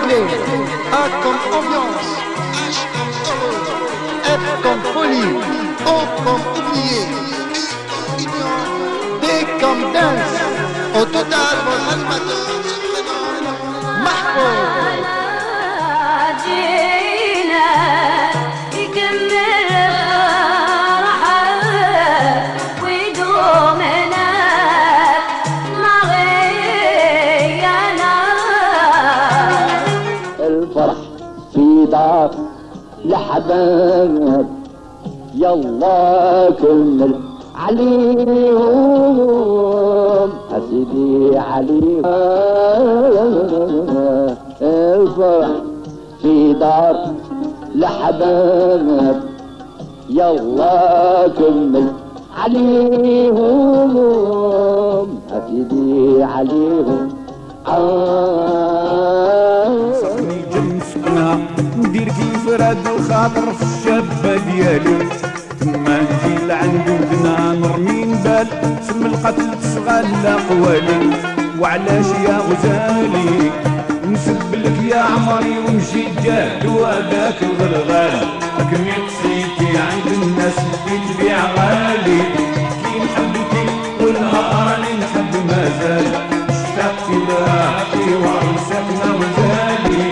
anglais. A comme ambiance, H comme heureux, F comme folie, O comme oublié, U comme union, D comme dance. Au total, votre animateur se prénomme Mahfouz. الفرح في دار لحباب يلا كمل عليهم أسيدي عليهم الفرح في دار لحباب يلا كمل عليهم أسيدي عليهم صحني جنسنا ندير كيف راد الخاطر في الشابة ديالي تما نجي لعند ودنا نرمي نبال سم القتل تشغل قوالي وعلاش يا غزالي نسب لك يا عمري ونجي جاد وهذاك الغلغال لكن قصيتي عند الناس اللي تبيع غالي كي نحبك والنهار اللي نحب مازال اشتقت لك وعرسكنا وزالي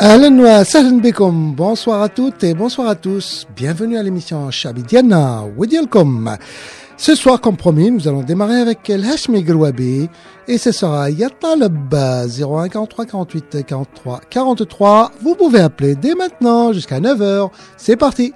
Ahlan wa sahlan bikum. Bonsoir à toutes et bonsoir à tous. Bienvenue à l'émission Chabidiana Wedialkom. Ce soir, comme promis, nous allons démarrer avec El Hashmi Grouabi et ce sera Yatalab 01 43 48 43 43. Vous pouvez appeler dès maintenant jusqu'à 9h. C'est parti.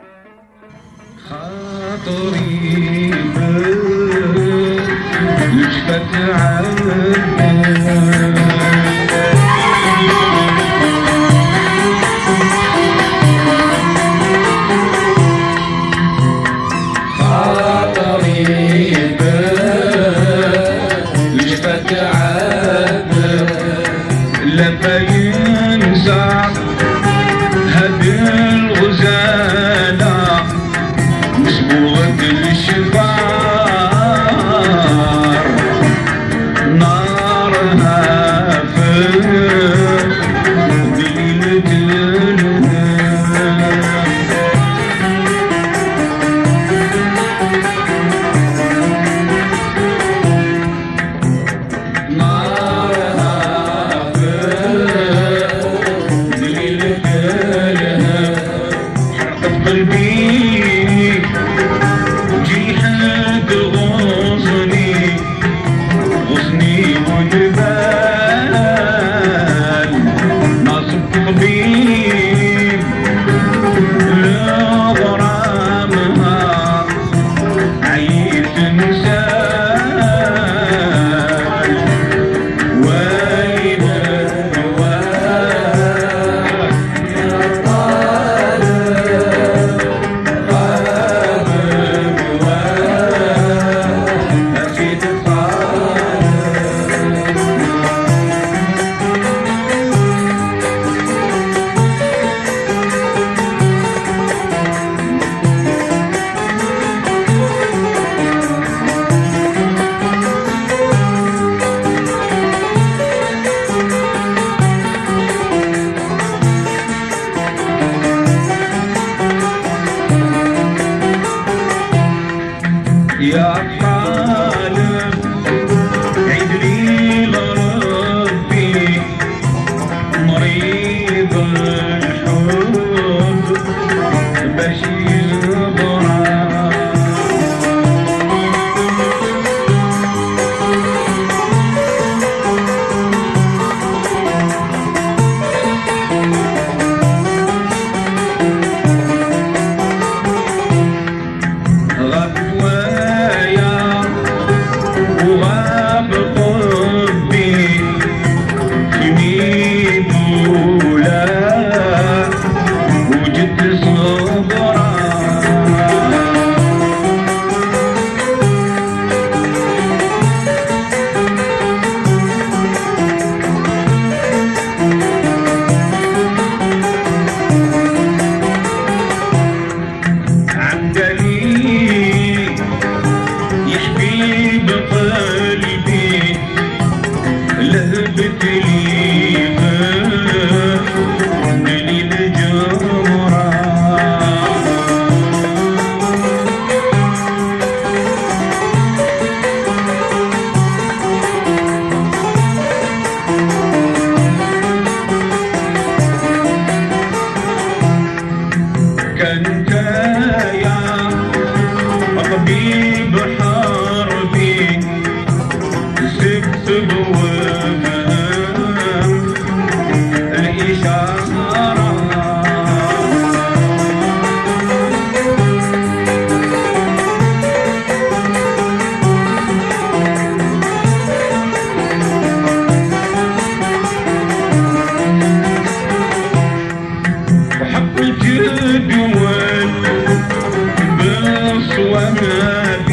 وحق الجدول بالصوامات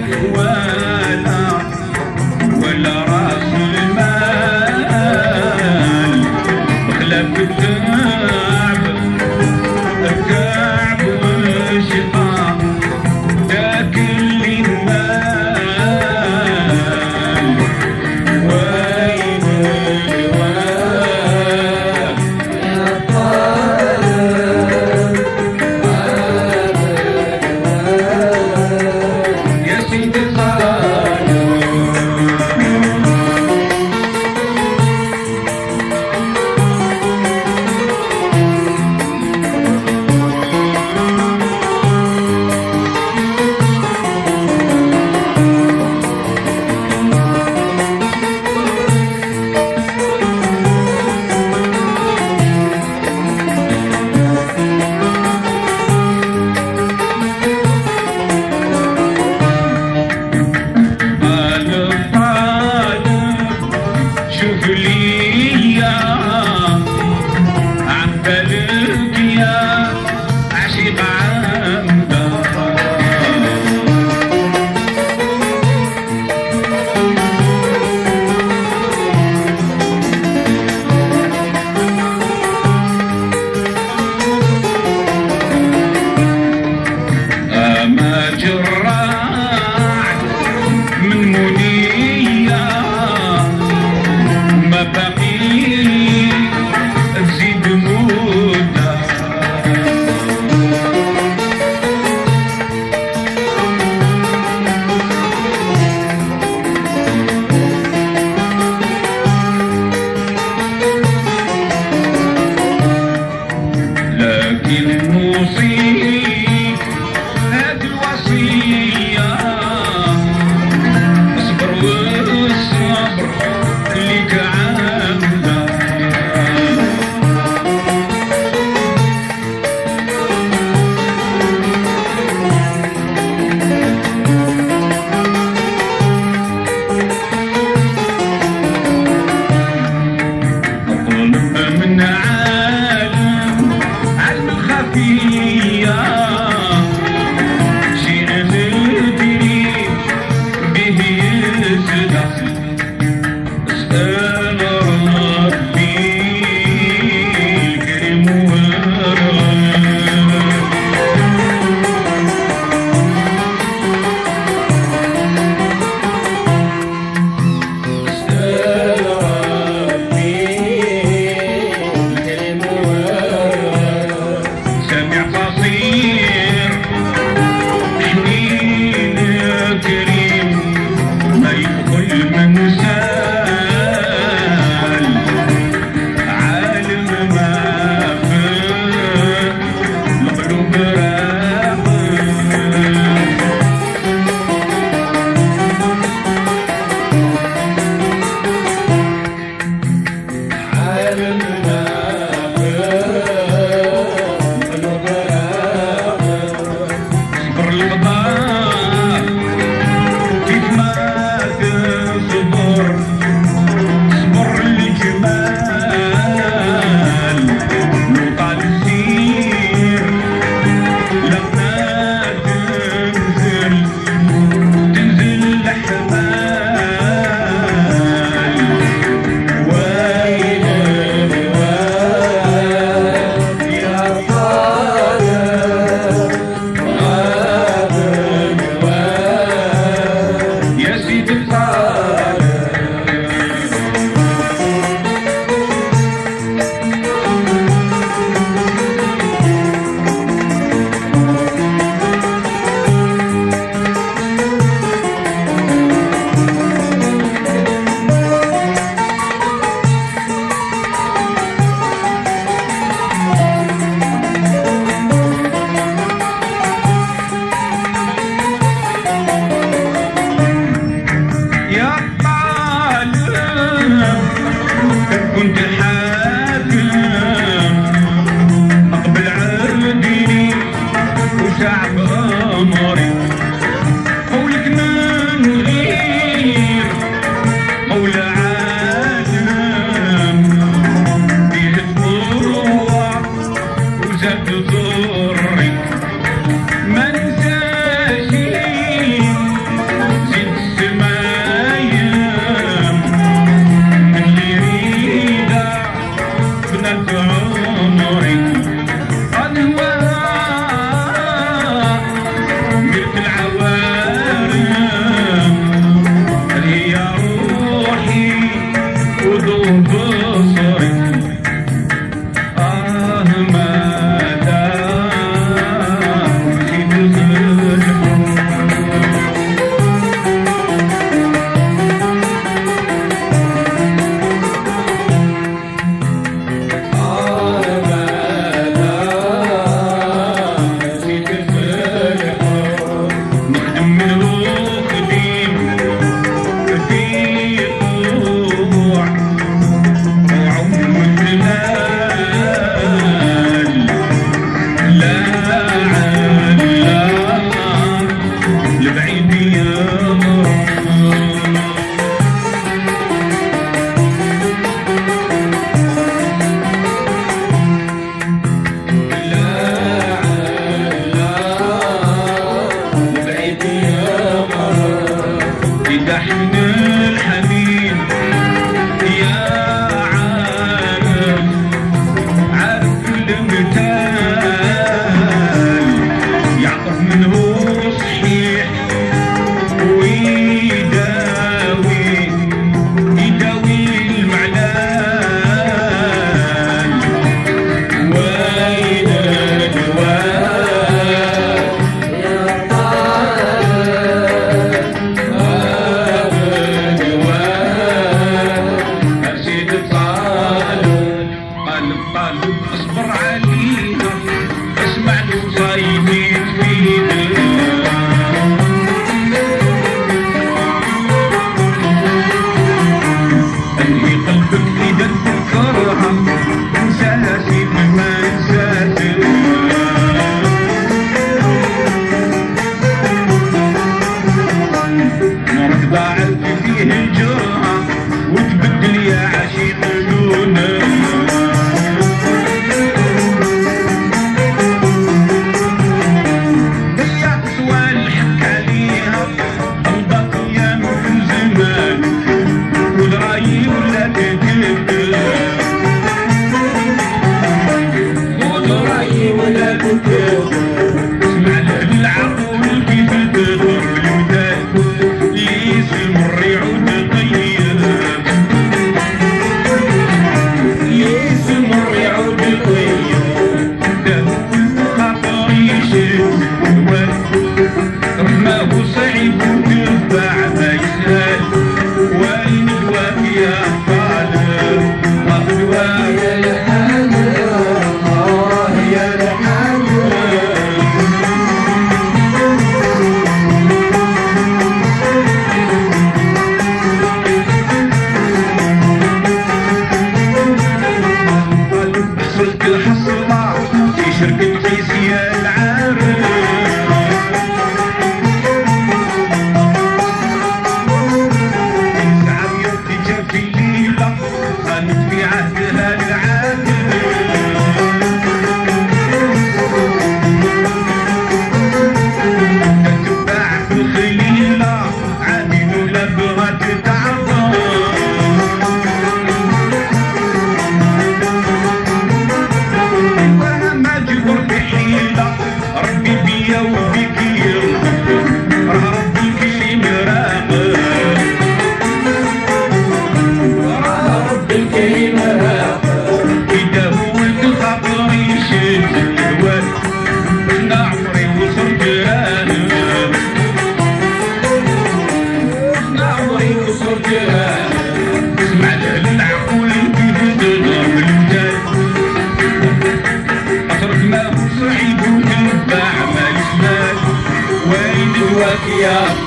ولا راس المال وخلاف الكعب والشيطان ذاك اللي المال وين الواد يا طالب يا سيدي صالح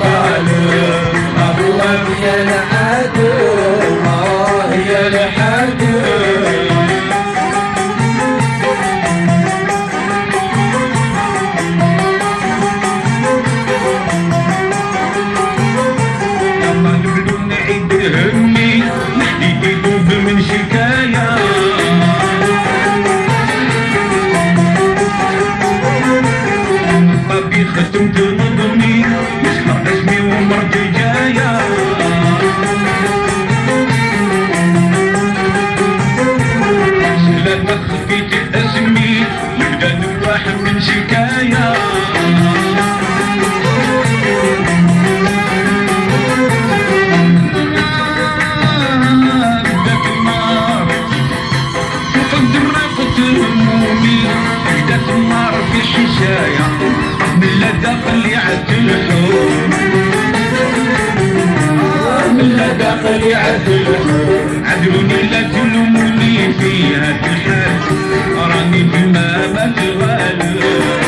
غالب أبواب يا العدل يا الحدل همي يدوب من شكاية طبي ختمت نظمي يسحق اسمي ومرتي جاية سهلة خفيت اسمي يبدا نواح من شكاية بدات النار في الشاية من لدى قليعة الحور من لدى قليعة الحور عذروني لا تلوموني في هاد الحال راني بمامة غالب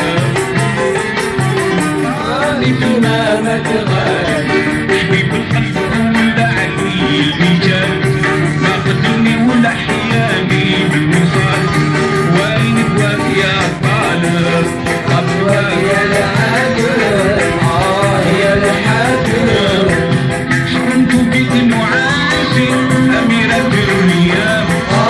راني بمامة غالب حبيب القلب ولا علي الرجال ما قتلني ولا حياني بالوصال وين بواك يا طالب أبواك يا العدل يا الحدل شكنت بإذن عاشي أميرة الرياض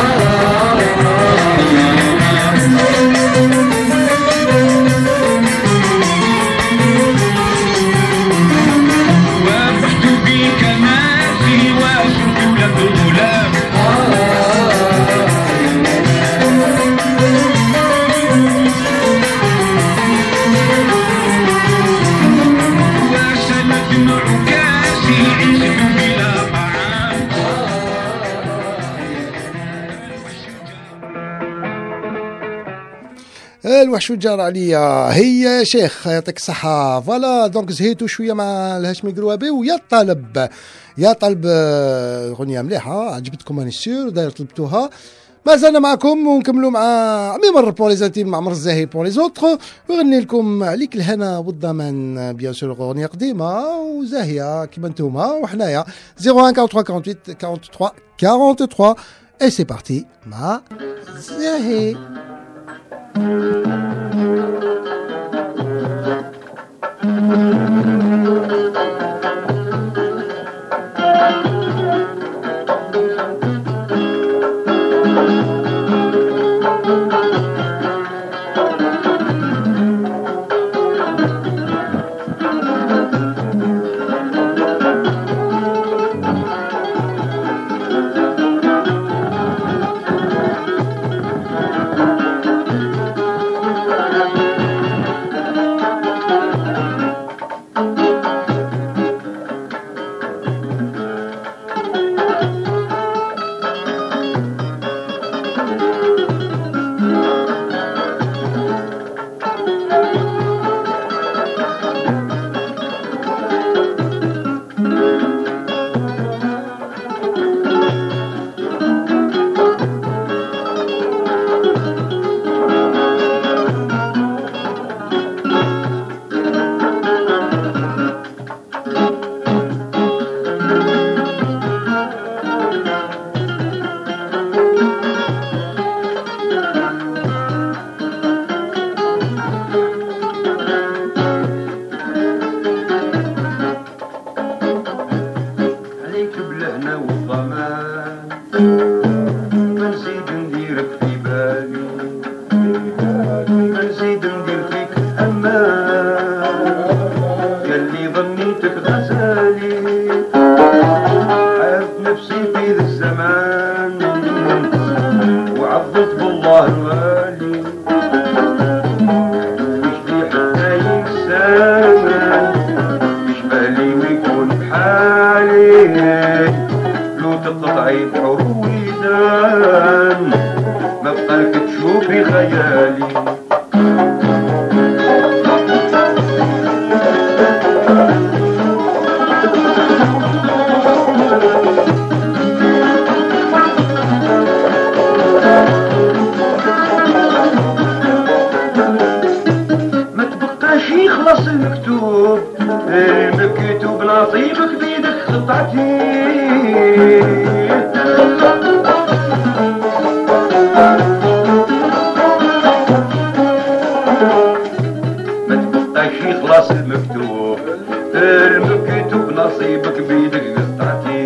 وبحت بك ناسي وأشرت لك الغلام الوحش والجار عليا هي يا شيخ يعطيك الصحة. فوالا دونك زهيتو شوية مع الهاشمي قروابي ويا طلب غنية مليحة عجبتكم اني سير داير طلبتوها. ما زلنا معكم ونكملوا مع عميمر بور لي زانتيم مع عمر الزاهي بور لي زوتر ويغني لكم عليك الهنا والضمان بيان سور غنية قديمة وزاهية كيما نتوما وحنايا 01 43 48 43 43 et c'est parti مع زاهي. يخلص المكتوب نصيبك بيدك خطعتي ما تبقاش خلاص المكتوب نصيبك بيدك قطعتي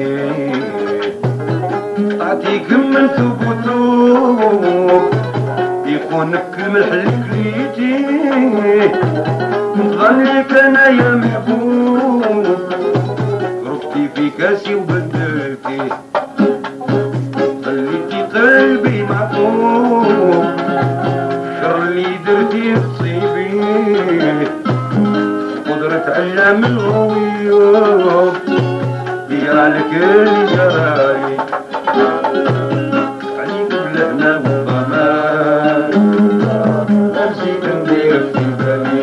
قطعتيك من ثبوتوب يكونك الملح لكليتي نظنيك انا يا محبوب ربتي في كاسي وبدلتي خليتي قلبي معفوب شر اللي درتي تصيبي قدرة علام الغيوب ديالك اللي جرالي عليك بلهنا والضمان نزيد ندير في بالي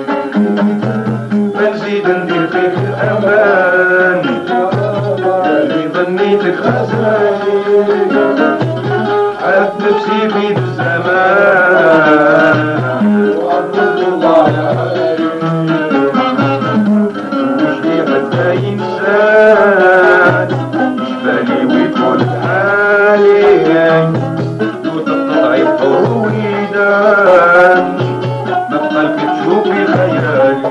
نزيد ندير فيك الأمان اللي ظنيتك خزاني حب نفسي في الزمان وعبد الله إنسان يشبالي ويكون حالي دوت التضعيف ويدان ما بقالك تشوفي خيالي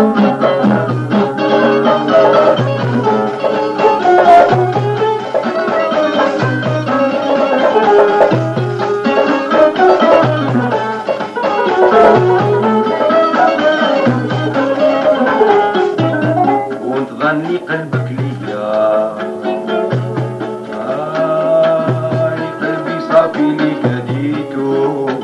ظني قلبك ليا قلبي صافي لي كديتو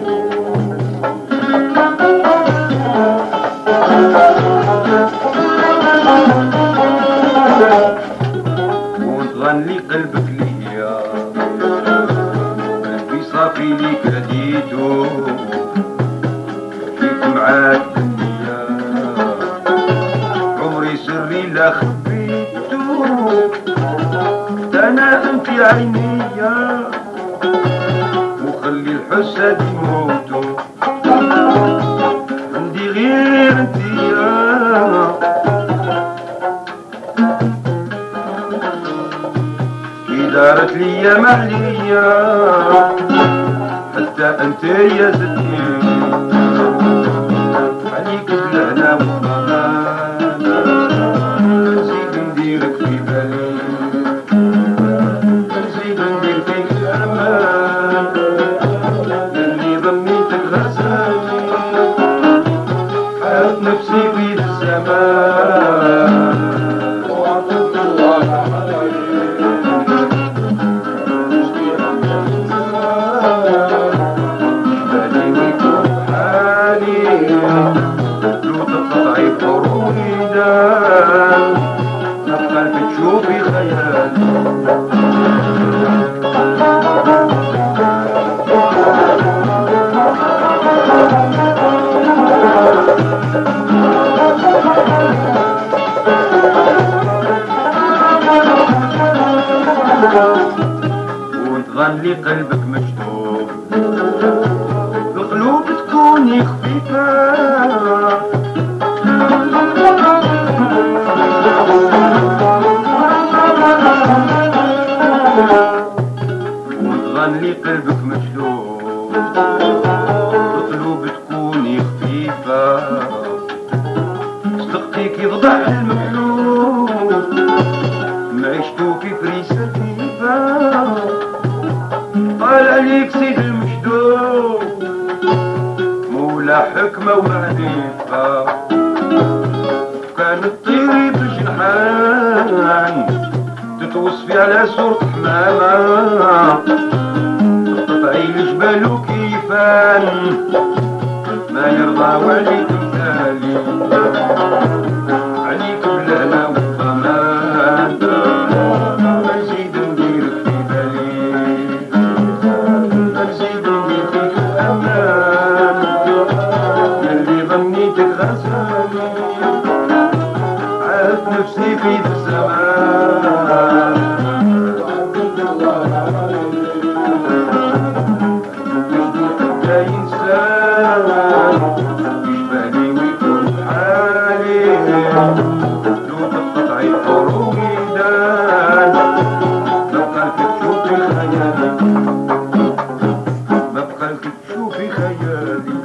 وتغني قلبك ليا قلبي صافي لي كديتو جيت معاك بالنية عمري سري لا خبيتو انا انت عينيا وخلي الحساد يموتو عندي غير انتيا كي دارت ليا معليا حتى انت يا زدني عليك بلهنا والضمان نزيد نديرك في بالي نزيد ندير فيك الأمان اللي ظنيتك غزالي حاط نفسي في الزمان وعطيت الله عليك بالي ويكون حالي لو تضعيف حرويدان نبقى تشوفي خيالي وتغني قلبك مشدود القلوب تكوني خفيفة وتغني قلبك مشدود القلوب تكوني خفيفة صدقتي كي ضبع المقلوب ما عشتو في فريسة كيفة قال عليك سيد المشدود مولا حكمة ومعرفة كانت طيري بالجنحان تتوصفي على صورة حمامة تقطعي الجبال وكيفان ما يرضى عليك مثالي عليك بلهنا والضمان نزيد نديرك في بالي نزيد ندير فيك الأمان اللي ظنيتك غزالي عاد نفسي في الزمان حتى إنسان يشبهني ويكون حالي لو تقطع عيطولو ويدان بقالك تشوفي خيالي بقالك تشوفي خيالي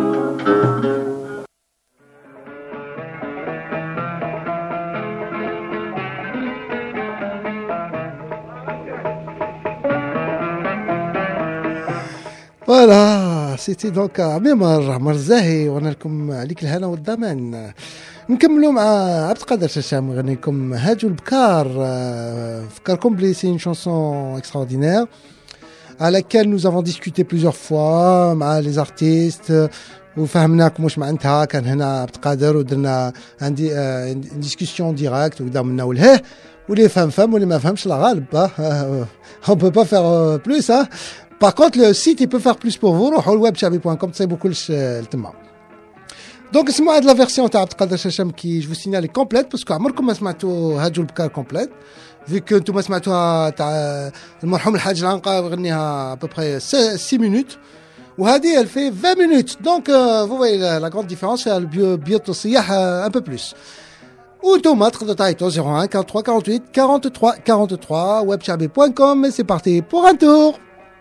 فوالا سيتي دونك عمر الزاهي وانا لكم عليك الهنا والضمان. نكملوا مع عبد القادر شاشام غني لكم هاجو البكار. فكركم بلي سي une chanson extraordinaire à laquelle nous avons discuté plusieurs fois مع les artistes وفهمناكم واش معناتها. كان هنا عبد القادر ودرنا عندي ديسكسيون ديريكت وقدام منا والهه واللي فهم واللي ما فهمش لا غالب. on peut pas faire plus hein. Par contre, le site, il peut faire plus pour vous. webchabi.com, c'est beaucoup le thème. Donc, c'est moi de la version de Abd Qadir Chacham qui, je vous signale, est complète parce que عمركم ما سمعتوا هاجو البكار complète. Vu que انتم سمعتوها تاع المرحوم الحاج العنقا غنيها à peu près 6 minutes. وهذه elle fait 20 minutes. Donc, vous voyez la grande différence, c'est le biotossiyah un peu plus. وانتم تقدروا تعيطوا 01 43 48 43 43 webchabi.com et c'est parti pour un tour.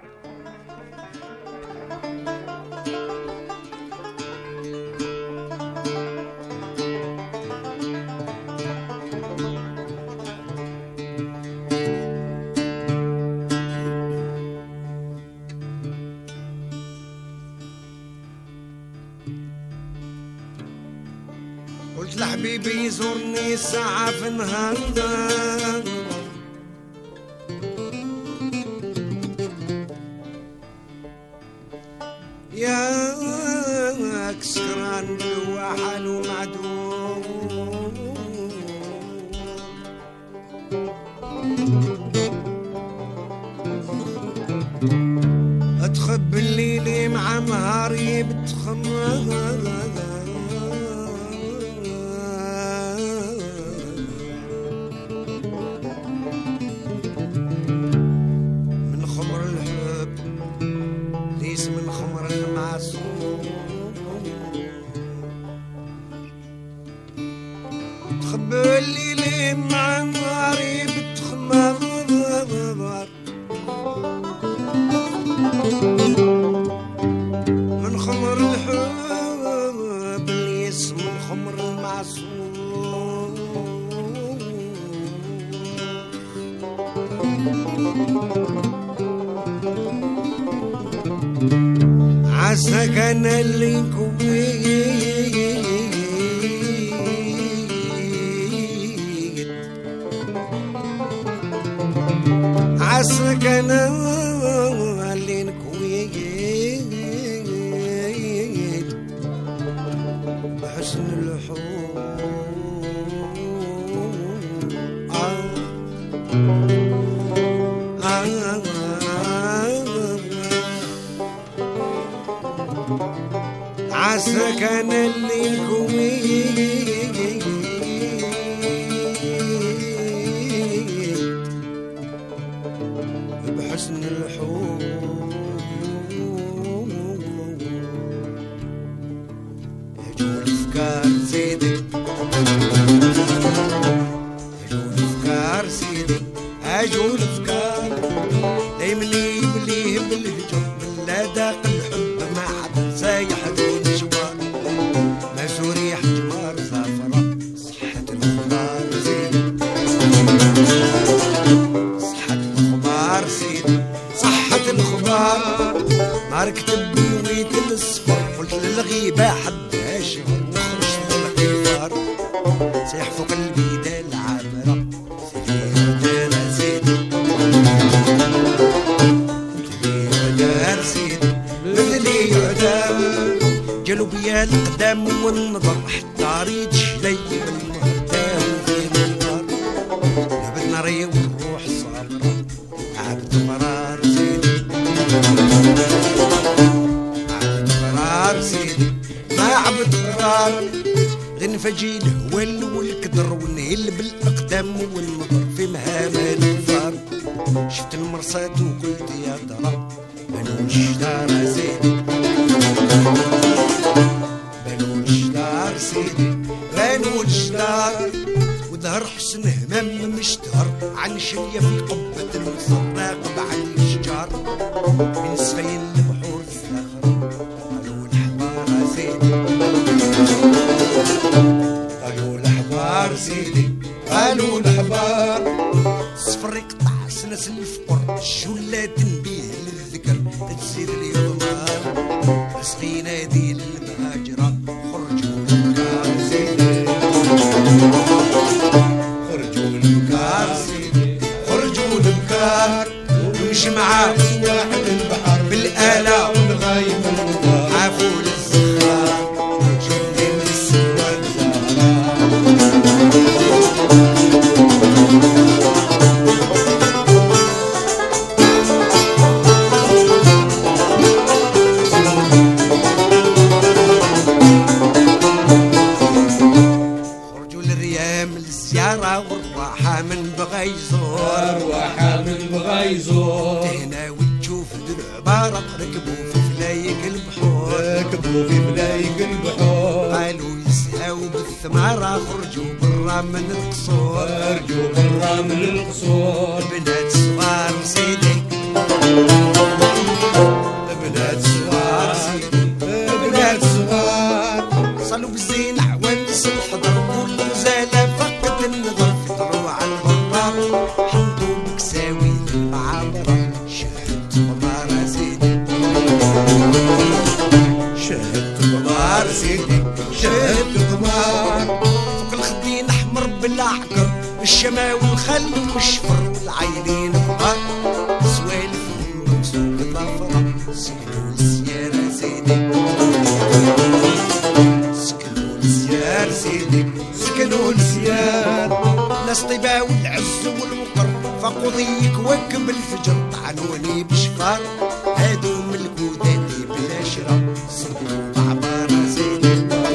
قلت لحبيبي يزورني ساعة في نهار يا سكران بالوحل ومعدوم اتخب الليل مع نهاري بتخمر الليل مع نهاري بتخمر من خمر الحب اللي اسمه خمر المعصوم عسى كان اللي كويت عسى كان اللي نكويت بحسن الحب عسى كان اللي نكويت بحسن الحب هجو الافكار سيدي هجو الافكار سيدي هجو الافكار دايما يبليه بالهجوم لا داق الحب ما حد سايح دون جوار ما سوريح جوار سافرة صحة الخضار زيدي صحة الخبار نهار كتب بويت الصفر قلت للغيبة حدها شهر نخرج للغيبار سيح فوق البيدة العامرة سيدي يعدار سيدي مثلي يعدار جالو بيا القدام والنظر حتى ريت شلي بالمهتاه وفي النار نبت ناري والروح صابرة عبد مرار سيدي عبد مرار سيدي ما عبد مرار غنفجي الهوال والكدر ونهل بالاقدام والمضر في مهامة الفار شفت المرصاد وقلت يا ترى بنو الشدار سيدي بنو الشدار سيدي بنو الشدار وظهر حسن حسن همام مشتهر عن شرية في قبة المسراق بعد الشجار من سفين البحور الزخر قالوا الحبار سيدي قالوا الحبار سيدي قالوا الحبار صفر يقطع سنس الفقر الشلة تنبيه للذكر تزيد اليضمار رزقي نادي للمهاجرة خرجوا البكار سيدي خرجوا البكار سيدي خرجوا البكار ونمشي معاه واحد البحر بالآلة ونغايب الغبار عافوا للزخار جندي للسواد والراحة من بغى يزور أرواحها من بغى يزور هنا وتشوف العبارة ركبوا في فلايق البحور ركبوا في فلايق البحور قالوا يسهوا بالثمارة خرجوا برا من القصور خرجوا برا من القصور بنات صغار سيدي بنات صغار سيدي بنات صغار صلوا بالزين عوانس الحضر كل زالة فقد النظر فطروا على الغرار حمدوا بكساوي المعابرة شهدت غبار سيدي شهدت غبار سيدي شهدت غبار فوق الخدين احمر بالاعقر الشماوي الخل والشفر العايلين كبار سوالفهم مسوق ظفرة سكنوا السيارة سيدي سكنوا السيار سيدي سكنوا السيار ناس طيبة والعز والوقر فاقوا ضيق وكب الفجر طعنوني بشفار هادو ملكوا ذاتي بلا شرا صدوا بعبار سيدي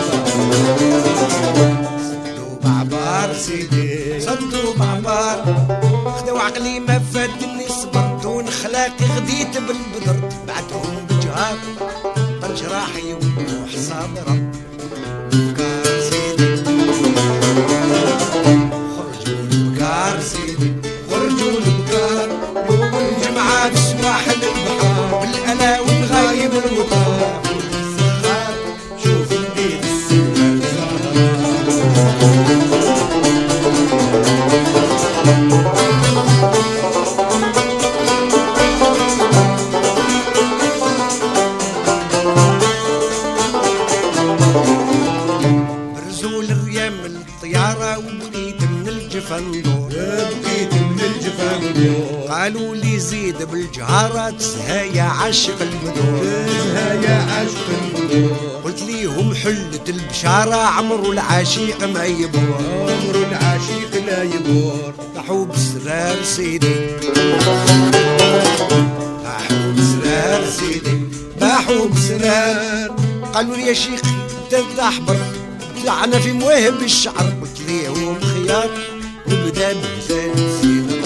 صدوا بعبار سيدي صدوا بعبار خدوا عقلي ما فاتني صبر دون خلاقي غديت بالبدر بعتهم بجهار طنج راحي وروح صابرة بكار سيدي خرجوا البكار سيدي خرجوا البكار يوم الجمعة في سواحل البحر بالأنا والغايب الوطار شوف البيت السنة برزوا الريام الطيارة وبقيت من الجفن دور بقيت من الجفن دور قالوا لي زيد بالجهارة تسهى يا عاشق البدور يا عاشق البدور قلت ليهم حلة البشارة عمرو العشيق ما يبور عمر العشيق لا يبور طاحوا بسرار سيدي طاحوا بسرار سيدي باحوا بسرار قالوا لي يا شيخ انت احبر طلعنا في مواهب الشعر قلت ليهم خيار نبدا بهزال سيدي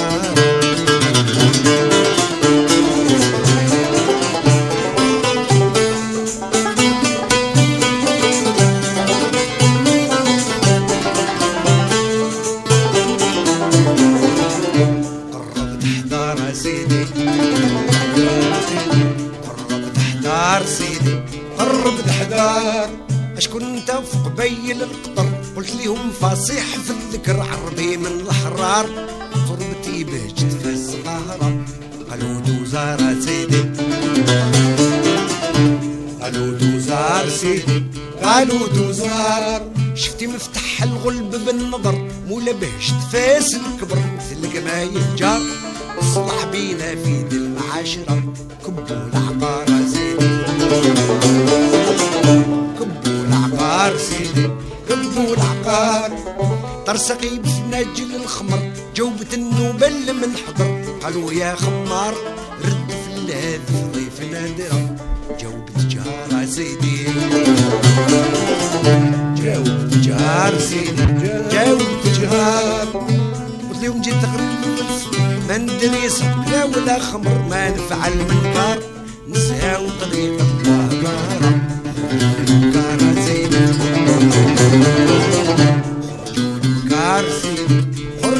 قربت حضار سيدي قربت حضار سيدي قربت حضار اشكون انت في قبيل القطر قلت ليهم فصيح في الذكر عربي من الحرار قربتي بهجت في الصغارة قالوا دوزار سيدي قالوا دوزار سيدي قالوا دوزار شفتي مفتح الغلب بالنظر مولا بهجت فاس الكبر مثل قماي الجار صلح بينا في دي المعاشرة كبوا العقار سيدي كبوا العقار سيدي كبوا العقار ترسقي بفناجل الخمر جوبة النوبل من حضر قالوا يا خمار رد في الهذ ضيف نادرة جوبة جار سيدي جوبة جار سيدي جوبة جار قلت لهم جيت تغرب ما ندري سكرة ولا خمر ما نفعل منكار نسهاو طريق الله كارم كار سيدي خرجوا البكار سيدي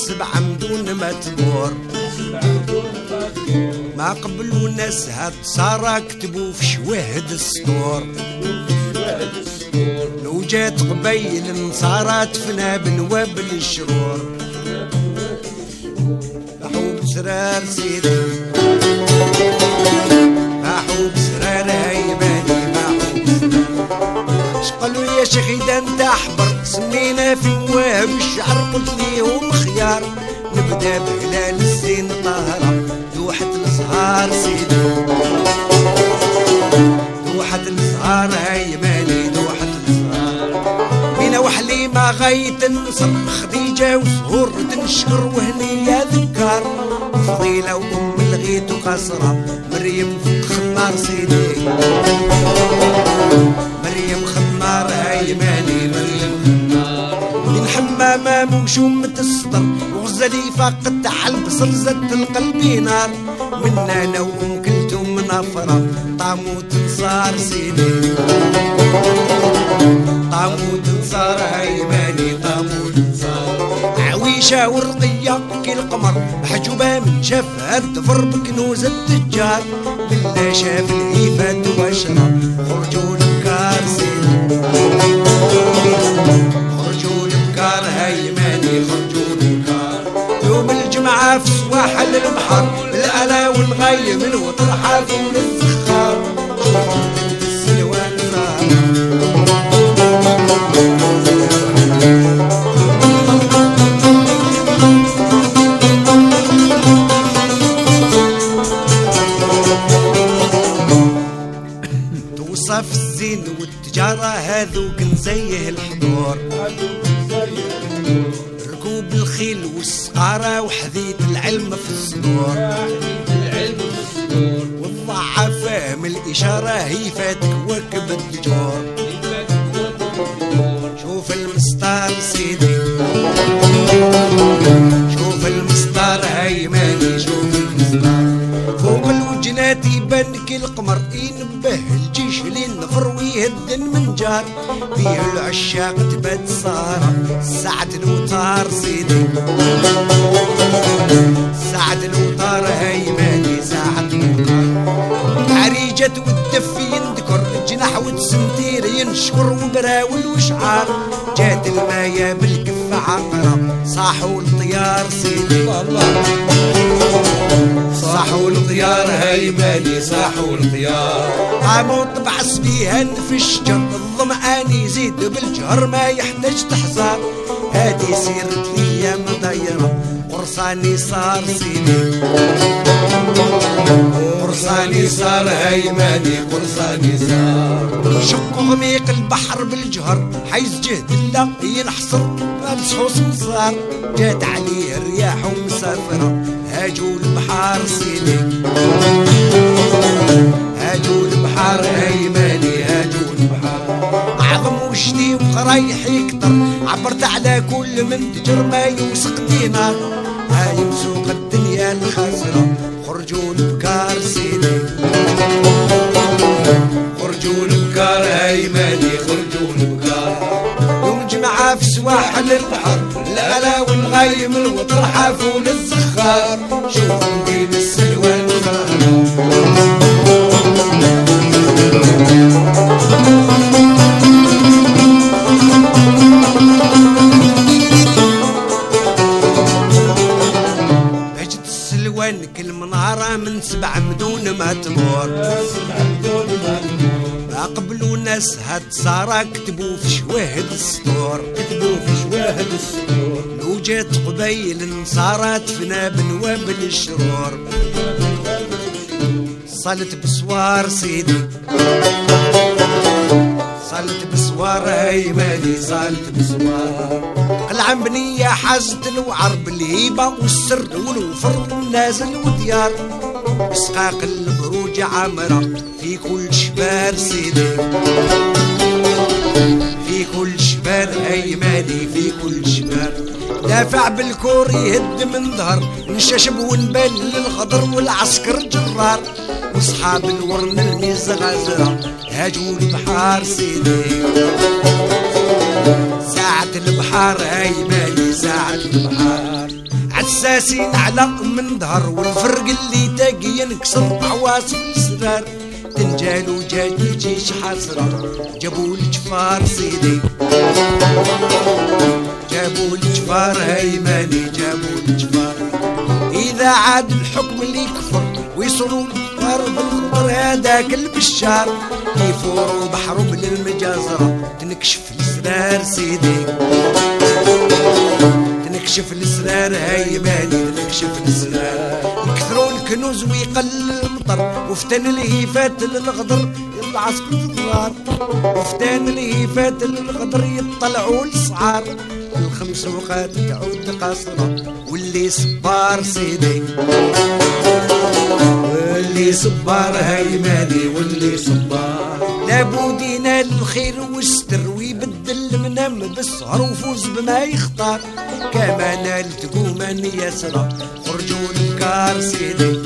سبعة مدون ما تمر ما قبلوا ناس هاد صار كتبوا في شواهد السطور لو جات قبيل صارت فينا بنواب الشرور محوب سرار سيدي محوب سرار هيباني محوب سرار شقلوا يا شيخي دا انت احبر سمينا في مواب الشعر قلت ليهم خيار نبدا بهلال الزين طاهرة دوحة الزهار سيدي دوحة الزهار هيباني دوحة الزهار مينا وحلي ما غاية النصر خديجة وزهور تنشكر وهنية ذكار فضيلة وأم الغيت وقصرة مريم خمار سيدي مريم خمار هيماني مريم خمار من حمامة وشومة الصدر وغزلي فقدت على البصر زدت القلب نار من أنا وأم كلثوم منافرة طاموت صار سيدي طاموت صار هيماني طاموت صار عويشة ورقية كالقمر محجوبة من شافها الدفر بكنوز التجار بالله شاف الهيفات واشرة خرجوا البكار سيدي خرجوا البكار هيماني خرجوا البكار يوم الجمعة في سواحل البحر الألا والغيم الوطر حافون الزخار شوفوا السلوان توصف الزين والتجارة هذوك نزيه الحضور ركوب الخيل والسقارة وحذيت العلم في الصدور والضعفاء من الإشارة هي فاتك وكب الدجور شوف المسطار سيدي شوف المسطار هيماني شوف المسطار فوق الوجنات يبان كالقمر ينبه الجيش للنفر ويهدن من جار فيه العشاق تبات صارة ساعة الوطار سيدي ساعة الوطار هيماني ساعة الوطار عريجة والدف ينذكر جناح وتسنتير ينشكر وبراول وشعار جات المايا بالكف عقرة صاحوا الطيار سيدي صاحوا الطيار هيماني صاحوا الطيار قاموا طبعس بيهن في الشجر الظمآن يزيد بالجهر ما يحتاج تحذر هادي سيرت ليا مضيرة قرصاني صار سيدي قرصاني صار هيماني قرصاني صار شق غميق البحر بالجهر حيز جهد الله ينحصر مسحوس صار جات عليه الرياح ومسافرة هاجوا البحار سيدي هاجوا البحار هيماني هاجوا البحار عظم وشدي وقرايح يكتر عبرت على كل من تجر ما يوسق دينار هاي مسوق الدنيا الخاسرة خرجوا البكار سيدي خرجوا البكار هيماني خرجوا البكار يوم جمعة في سواحل البحر الألا والغيم الوطر حافون الزخار شوفوا دين السلوان بهجة السلوان كل منارة من سبع مدون ما تمر ما قبلوا ناس هاد صارا كتبوا في شواهد السطور كتبوا في شواهد السطور لو جات قبيل صارت فينا بنواب الشرور صلت بسوار سيدي صلت بسوار هيماني صلت بسوار العم بنية حازت الوعر بالهيبة والسر والوفر والنازل وديار بسقاق البروج عامرة في كل شبار سيدي في كل شبار هيماني في كل شبار دافع بالكور يهد من ظهر نششب ونبل للخضر والعسكر جرار واصحاب الورن الميز غازرة هاجوا البحار سيدي ساعة البحار هيماني ساعة البحار حساسين على من ظهر والفرق اللي تاقي ينكسر عواصف السرار تنجالو جاي جيش حسرة جابوا الجفار سيدي جابوا الجفار هيماني جابوا الجفار إذا عاد الحكم اللي يكفر ويصلوا الكفار بالخضر هذاك البشار يفوروا بحروا بالمجازرة تنكشف السرار سيدي تنكشف السرار هيماني تنكشف السرار يكثروا الكنوز ويقل المطر وفتن الهيفات للغدر العسكر الصغار وفتن الهيفات للغدر يطلعوا الصعار الخمس وقات تعود قاصرة واللي صبار سيدي واللي صبار هيماني واللي صبار لابد ينال الخير والستر ويبدل المنام بالسهر وفوز بما يختار كما نالت قوما يسرى خرجوا البكار سيدي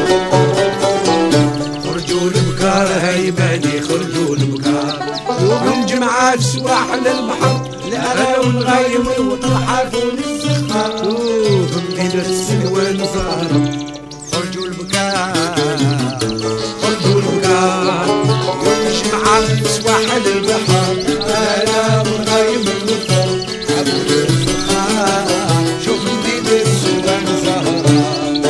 خرجوا البكار هيماني خرجوا البكار يوم الجمعة في سواحل البحر الأرى والغايم وطرحافون الزخار يوم بين السلوان زهرة خرجوا البكار خرجوا البكار يوم الجمعة في سواحل البحر الأرى والغايم وطرحافون الزخار شوف بين السلوان زهرة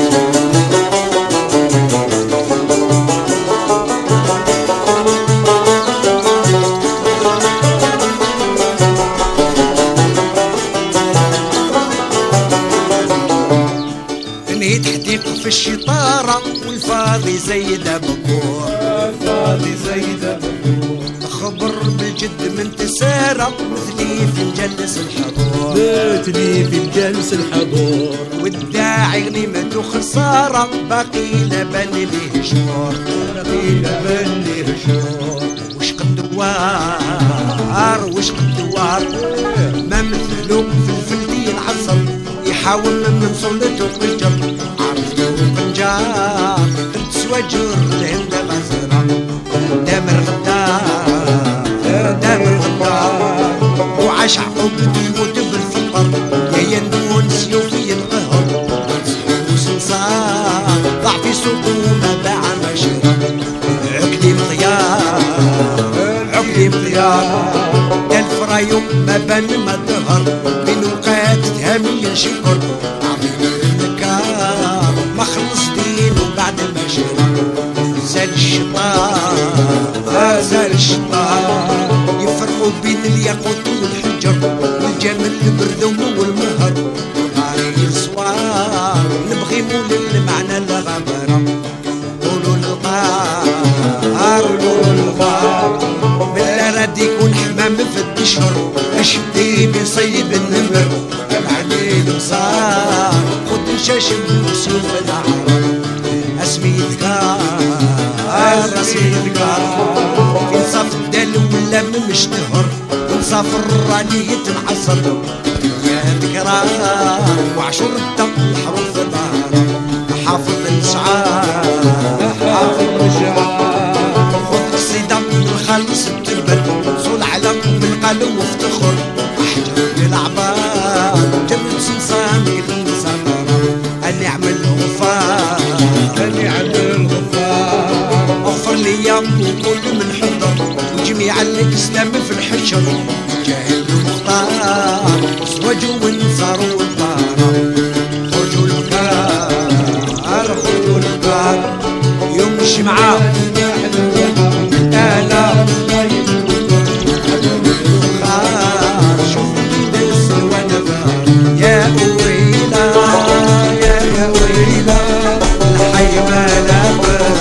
في الشطارة والفاضي زيد بكور الفاضي زيد بكور خبر بالجد من تسارة مثلي في مجلس الحضور مثلي في مجلس الحضور والداعي غنيمة خسارة باقي لبن ليه شهور باقي لبن ليه شهور وش قد دوار وش قد دوار ما مثلو في الفلدي العصر يحاول من صلته قجر بنجار تسوى جر الهند غزرة دامر غدار دامر غدار وعاش عقوبته يموت بالفقر يا يندون سيوفي القهر وسنصار ضاع في سوقه ما باع ما شرى عقلي مطيار عقلي مطيار يا الفرايوم ما بان ما ظهر من وقات تهامي ينشكر ما خلص دينه بعد ما شرى زال الشيطان زال الشيطان يفرقوا بين الياقوت والحجر والجمل البردوم والمهر طاري الصوار نبغي مول المعنى الغبرة قولوا الغار قولوا الغار بالله راد يكون حمام في الدشر اشدي بيصيد النمر العنيد وصار خد شاشم وسيوف العرب اسمي ذكار اسمي ذكار في صف الدل ولا مشتهر ونصاف الراني يتنعصر يا ذكرار وعشر الدم الحروف الظهر حافظ الشعار حافظ الشعار خذ الصدام ونخلص التربل صول علم من قلب وافتخر احجر للعبار جبل صنصان كل سفر اني اعمل غفار اني اعمل غفار اغفر لي وكل من حضر وجميع الاسلام في الحشر جاهل المختار وزوجوا وانصاروا والطار خرجوا البكار خرجوا البكار يوم الجمعة آلاف يا ويلا يا ويلا الحي ما لابد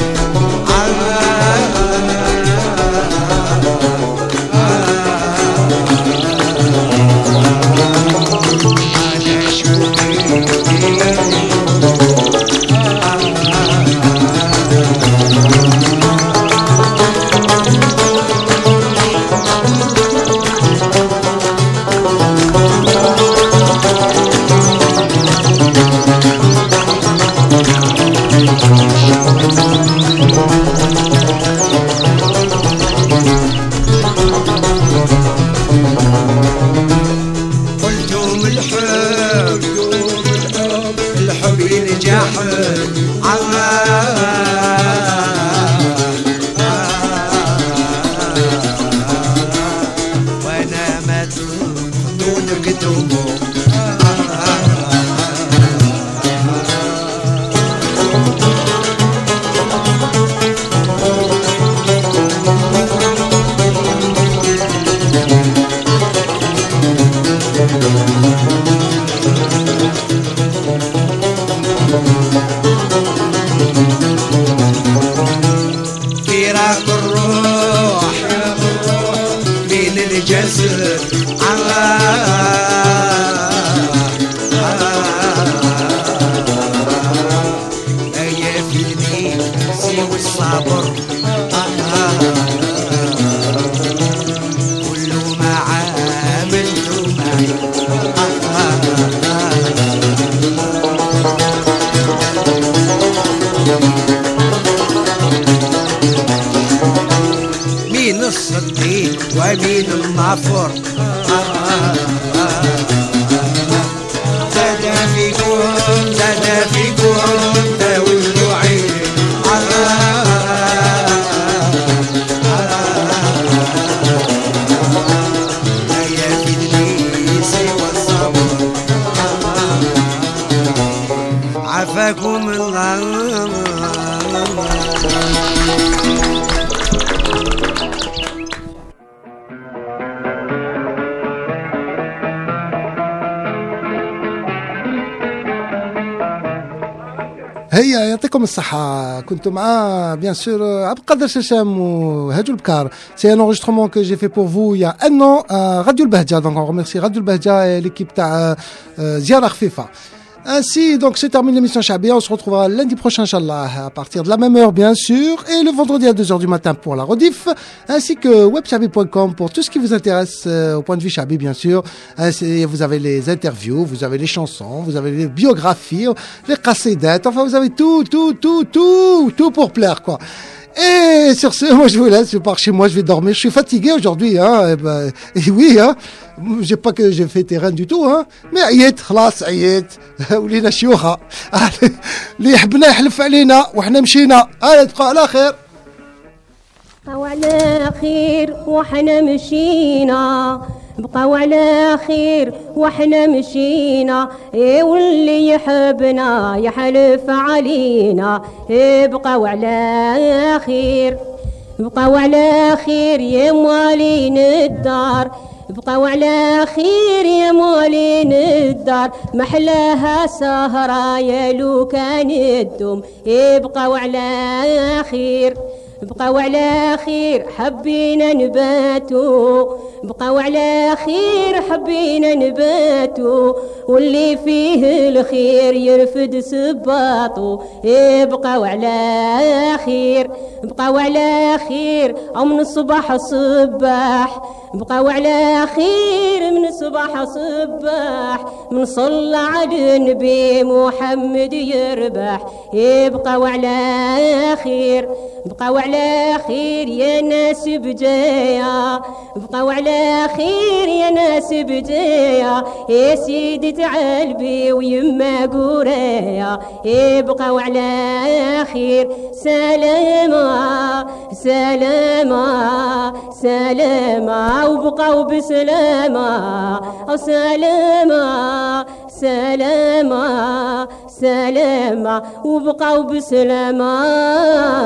ياسر يا فيني سيو الصبر كل ما عاملته معي مين الصديق ومين النافور زاد فيكم تولوا عيني يا في الليس والصبر عافاكم الله. هيا يعطيكم الصحة. كنت مع bien sûr عبد القادر شاشام وهاجو البكار. C'est un enregistrement que j'ai fait pour vous il y a un an à Radio Le Bahja. Donc on remercie Radio Le Bahja et l'équipe تاع زيارة خفيفة. Ainsi, donc, se termine l'émission Chabia. On se retrouvera lundi prochain, Inch'Allah, à partir de la même heure, bien sûr, et le vendredi à 2h du matin pour la rediff, ainsi que webchabi.com pour tout ce qui vous intéresse au point de vue Chabi, bien sûr. Ainsi, vous avez les interviews, vous avez les chansons, vous avez les biographies, les qasidat, enfin, vous avez tout pour plaire, quoi. Et sur ce, moi je vous laisse, je pars chez moi, je vais dormir. Je suis fatigué aujourd'hui, hein. Et oui, hein. J'ai pas que j'ai fait terrain du tout, hein. Mais عييت خلاص عييت ولينا شيوخة. اللي يحبنا يحلف علينا وإحنا مشينا. تبقى على خير. وعلى خير وإحنا مشينا. بقاو على خير واحنا مشينا واللي يحبنا يحلف علينا بقاو على خير. بقاو على خير يا موالين الدار. بقاو على خير يا موالين الدار محلاها سهرة يا لو كان الدم بقاو على خير. بقاو على خير حبينا نباتو. بقاو على خير حبينا نباتو واللي فيه الخير يرفد سباطو بقاو على خير. بقاو على خير أو من الصباح صباح. بقاو على خير من الصباح صباح من صلى على النبي محمد يربح بقاو على خير. بقاو على خير يا ناس بجايا. بقاو على خير يا ناس بجايا يا سيدي تعالبي ويما قرايا بقاو على خير. سلامة سلامة سلامة وبقاو بسلامة. سلامة سلامة سلامة وبقاو بسلامة.